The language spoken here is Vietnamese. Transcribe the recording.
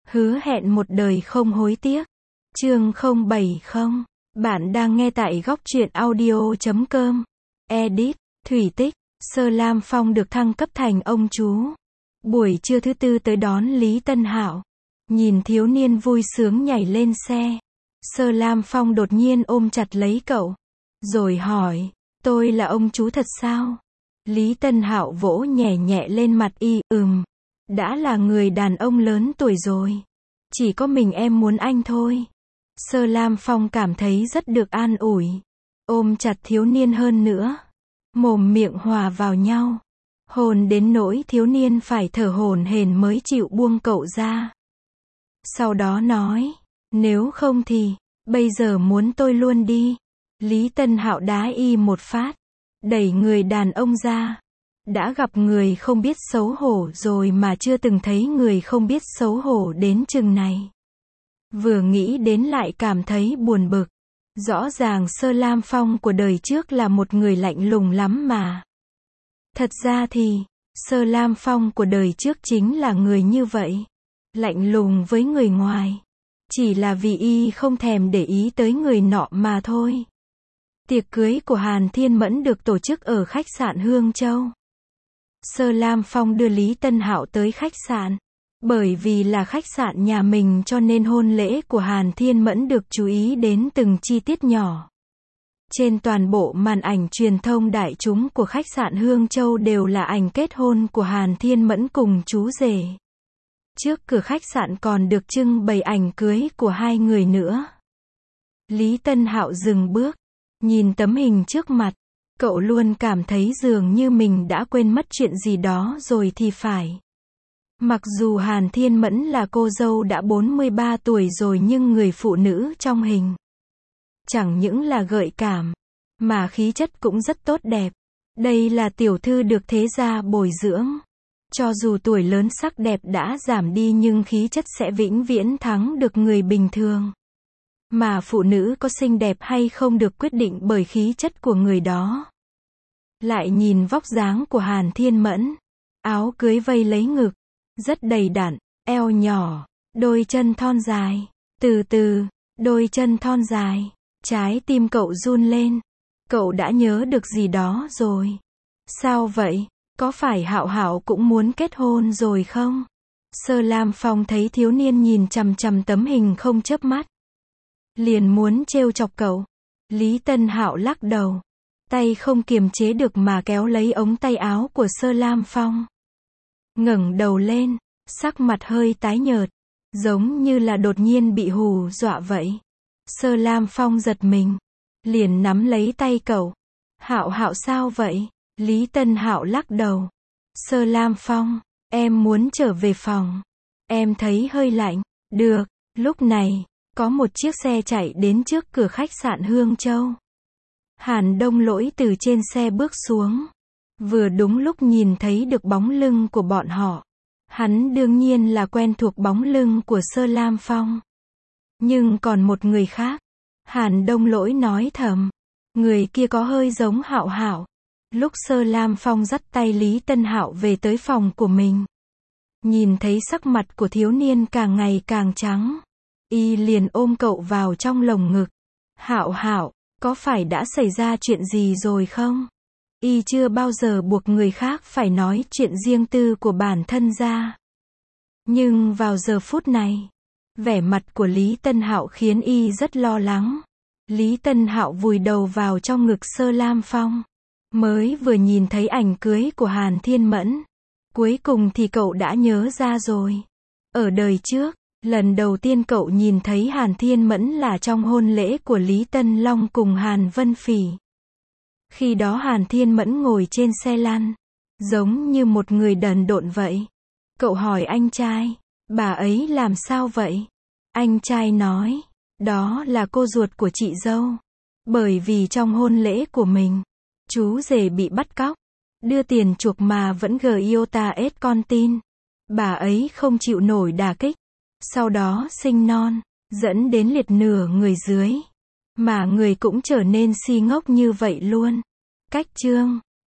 Hứa hẹn một đời không hối tiếc. Chương 070. Bạn đang nghe tại góc truyện audio.com. Edit. Thủy tích. Sơ Lam Phong được thăng cấp thành ông chú. Buổi trưa thứ tư tới đón Lý Tân Hạo. Nhìn thiếu niên vui sướng nhảy lên xe. Sơ Lam Phong đột nhiên ôm chặt lấy cậu. Rồi hỏi, tôi là ông chú thật sao? Lý Tân Hạo vỗ nhẹ nhẹ lên mặt y, đã là người đàn ông lớn tuổi rồi. Chỉ có mình em muốn anh thôi. Sơ Lam Phong cảm thấy rất được an ủi. Ôm chặt thiếu niên hơn nữa. Mồm miệng hòa vào nhau. Hồn đến nỗi thiếu niên phải thở hổn hển mới chịu buông cậu ra. Sau đó nói, nếu không thì, bây giờ muốn tôi luôn đi. Lý Tân Hạo đá y một phát. Đẩy người đàn ông ra. Đã gặp người không biết xấu hổ rồi mà chưa từng thấy người không biết xấu hổ đến chừng này. Vừa nghĩ đến lại cảm thấy buồn bực. Rõ ràng Sơ Lam Phong của đời trước là một người lạnh lùng lắm mà. Thật ra thì, Sơ Lam Phong của đời trước chính là người như vậy. Lạnh lùng với người ngoài. Chỉ là vì y không thèm để ý tới người nọ mà thôi. Tiệc cưới của Hàn Thiên Mẫn được tổ chức ở khách sạn Hương Châu. Sơ Lam Phong đưa Lý Tân Hạo tới khách sạn. Bởi vì là khách sạn nhà mình cho nên hôn lễ của Hàn Thiên Mẫn được chú ý đến từng chi tiết nhỏ. Trên toàn bộ màn ảnh truyền thông đại chúng của khách sạn Hương Châu đều là ảnh kết hôn của Hàn Thiên Mẫn cùng chú rể. Trước cửa khách sạn còn được trưng bày ảnh cưới của hai người nữa. Lý Tân Hạo dừng bước. Nhìn tấm hình trước mặt. Cậu luôn cảm thấy dường như mình đã quên mất chuyện gì đó rồi thì phải. Mặc dù Hàn Thiên Mẫn là cô dâu đã 43 tuổi rồi nhưng người phụ nữ trong hình. Chẳng những là gợi cảm. Mà khí chất cũng rất tốt đẹp. Đây là tiểu thư được thế gia bồi dưỡng. Cho dù tuổi lớn sắc đẹp đã giảm đi nhưng khí chất sẽ vĩnh viễn thắng được người bình thường. Mà phụ nữ có xinh đẹp hay không được quyết định bởi khí chất của người đó. Lại nhìn vóc dáng của Hàn Thiên Mẫn. Áo cưới vây lấy ngực. Rất đầy đặn, eo nhỏ, đôi chân thon dài. Từ từ, đôi chân thon dài. Trái tim cậu run lên. Cậu đã nhớ được gì đó rồi. Sao vậy? Có phải Hạo Hạo cũng muốn kết hôn rồi không? Sơ Lam Phong thấy thiếu niên nhìn chằm chằm tấm hình không chớp mắt. Liền muốn trêu chọc cậu. Lý Tân Hạo lắc đầu. Tay không kiềm chế được mà kéo lấy ống tay áo của Sơ Lam Phong. Ngẩng đầu lên, sắc mặt hơi tái nhợt. Giống như là đột nhiên bị hù dọa vậy. Sơ Lam Phong giật mình. Liền nắm lấy tay cậu. Hạo Hạo sao vậy? Lý Tân Hạo lắc đầu. Sơ Lam Phong, em muốn trở về phòng. Em thấy hơi lạnh. Được, lúc này, có một chiếc xe chạy đến trước cửa khách sạn Hương Châu. Hàn Đông Lỗi từ trên xe bước xuống. Vừa đúng lúc nhìn thấy được bóng lưng của bọn họ. Hắn đương nhiên là quen thuộc bóng lưng của Sơ Lam Phong. Nhưng còn một người khác. Hàn Đông Lỗi nói thầm. Người kia có hơi giống Hạo Hạo. Lúc Sơ Lam Phong dắt tay Lý Tân Hạo về tới phòng của mình. Nhìn thấy sắc mặt của thiếu niên càng ngày càng trắng. Y liền ôm cậu vào trong lồng ngực. Hạo Hạo, có phải đã xảy ra chuyện gì rồi không? Y chưa bao giờ buộc người khác phải nói chuyện riêng tư của bản thân ra. Nhưng vào giờ phút này, vẻ mặt của Lý Tân Hạo khiến y rất lo lắng. Lý Tân Hạo vùi đầu vào trong ngực Sơ Lam Phong. Mới vừa nhìn thấy ảnh cưới của Hàn Thiên Mẫn. Cuối cùng thì cậu đã nhớ ra rồi. Ở đời trước, lần đầu tiên cậu nhìn thấy Hàn Thiên Mẫn là trong hôn lễ của Lý Tân Long cùng Hàn Vân Phỉ. Khi đó Hàn Thiên Mẫn ngồi trên xe lăn. Giống như một người đần độn vậy. Cậu hỏi anh trai, bà ấy làm sao vậy? Anh trai nói, đó là cô ruột của chị dâu. Bởi vì trong hôn lễ của mình, chú rể bị bắt cóc. Đưa tiền chuộc mà vẫn Giota ết con tin. Bà ấy không chịu nổi đả kích. Sau đó sinh non, dẫn đến liệt nửa người dưới. Mà người cũng trở nên si ngốc như vậy luôn. Cách chương